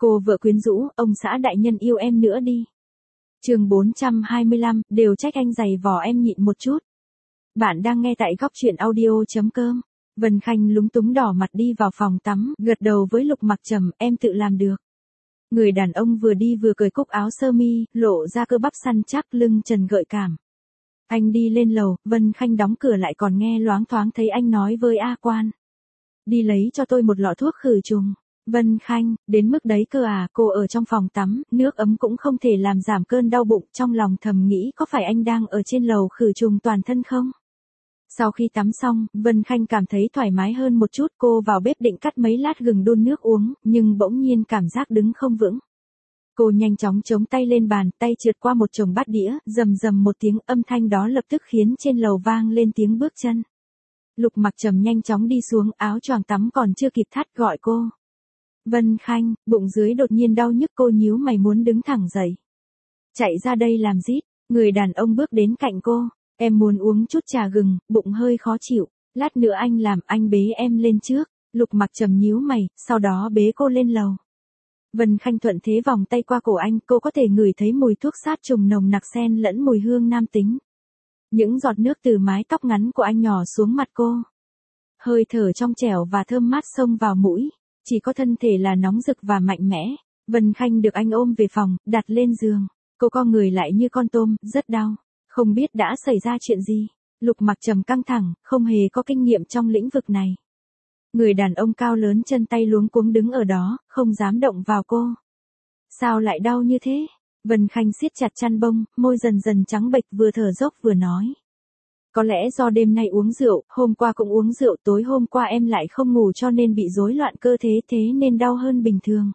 Cô vợ quyến rũ, ông xã đại nhân yêu em nữa đi. Chương 425, đều trách anh giày vò em nhịn một chút. Bạn đang nghe tại góc truyện audio.com. Vân Khanh lúng túng đỏ mặt đi vào phòng tắm, gật đầu với Lục Mặc Trầm, em tự làm được. Người đàn ông vừa đi vừa cởi cúc áo sơ mi, lộ ra cơ bắp săn chắc, lưng trần gợi cảm. Anh đi lên lầu, Vân Khanh đóng cửa lại còn nghe loáng thoáng thấy anh nói với A Quan. Đi lấy cho tôi một lọ thuốc khử trùng. Vân Khanh, đến mức đấy cơ à, cô ở trong phòng tắm, nước ấm cũng không thể làm giảm cơn đau bụng, trong lòng thầm nghĩ có phải anh đang ở trên lầu khử trùng toàn thân không? Sau khi tắm xong, Vân Khanh cảm thấy thoải mái hơn một chút, cô vào bếp định cắt mấy lát gừng đun nước uống, nhưng bỗng nhiên cảm giác đứng không vững. Cô nhanh chóng chống tay lên bàn, tay trượt qua một chồng bát đĩa, rầm rầm một tiếng, âm thanh đó lập tức khiến trên lầu vang lên tiếng bước chân. Lục Mặc Trầm nhanh chóng đi xuống, áo choàng tắm còn chưa kịp thắt gọi cô. Vân Khanh, bụng dưới đột nhiên đau nhức, cô nhíu mày muốn đứng thẳng dậy. Chạy ra đây làm rít, người đàn ông bước đến cạnh cô. Em muốn uống chút trà gừng, bụng hơi khó chịu, lát nữa anh làm, anh bế em lên trước. Lục Mặc Trầm nhíu mày, sau đó bế cô lên lầu. Vân Khanh thuận thế vòng tay qua cổ anh, cô có thể ngửi thấy mùi thuốc sát trùng nồng nặc xen lẫn mùi hương nam tính. Những giọt nước từ mái tóc ngắn của anh nhỏ xuống mặt cô. Hơi thở trong trẻo và thơm mát xông vào mũi, chỉ có thân thể là nóng rực và mạnh mẽ. Vân Khanh được anh ôm về phòng, đặt lên giường. Cô co người lại như con tôm, rất đau. Không biết đã xảy ra chuyện gì. Lục Mặc Trầm căng thẳng, không hề có kinh nghiệm trong lĩnh vực này. Người đàn ông cao lớn chân tay luống cuống đứng ở đó, không dám động vào cô. Sao lại đau như thế? Vân Khanh siết chặt chăn bông, môi dần dần trắng bệch, vừa thở dốc vừa nói. Có lẽ do đêm nay uống rượu, hôm qua cũng uống rượu, tối hôm qua em lại không ngủ cho nên bị rối loạn cơ thể, thế nên đau hơn bình thường.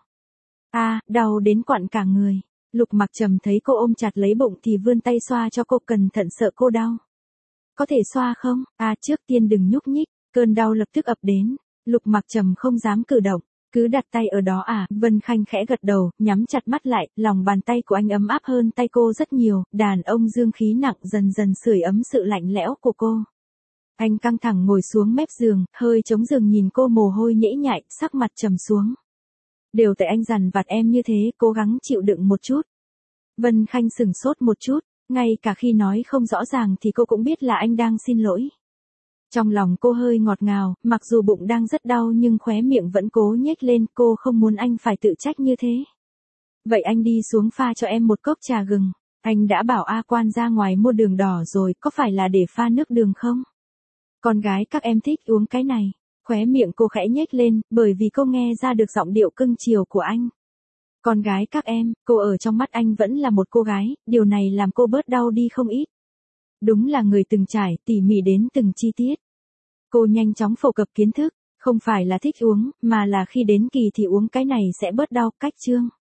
Đau đến quặn cả người. Lục Mặc Trầm thấy cô ôm chặt lấy bụng thì vươn tay xoa cho cô, cẩn thận sợ cô đau. Có thể xoa không? Trước tiên đừng nhúc nhích, cơn đau lập tức ập đến. Lục Mặc Trầm không dám cử động, cứ đặt tay ở đó Vân Khanh khẽ gật đầu, nhắm chặt mắt lại, lòng bàn tay của anh ấm áp hơn tay cô rất nhiều, đàn ông dương khí nặng dần dần sưởi ấm sự lạnh lẽo của cô. Anh căng thẳng ngồi xuống mép giường, hơi chống giường nhìn cô, mồ hôi nhễ nhại, sắc mặt trầm xuống. Đều tại anh dằn vặt em như thế, cố gắng chịu đựng một chút. Vân Khanh sửng sốt một chút, ngay cả khi nói không rõ ràng thì cô cũng biết là anh đang xin lỗi. Trong lòng cô hơi ngọt ngào, mặc dù bụng đang rất đau nhưng khóe miệng vẫn cố nhếch lên, cô không muốn anh phải tự trách như thế. Vậy anh đi xuống pha cho em một cốc trà gừng. Anh đã bảo A Quan ra ngoài mua đường đỏ rồi, có phải là để pha nước đường không? Con gái các em thích uống cái này. Khóe miệng cô khẽ nhếch lên, bởi vì cô nghe ra được giọng điệu cưng chiều của anh. Con gái các em, cô ở trong mắt anh vẫn là một cô gái, điều này làm cô bớt đau đi không ít. Đúng là người từng trải, tỉ mỉ đến từng chi tiết. Cô nhanh chóng phổ cập kiến thức, không phải là thích uống, mà là khi đến kỳ thì uống cái này sẽ bớt đau, cách chương.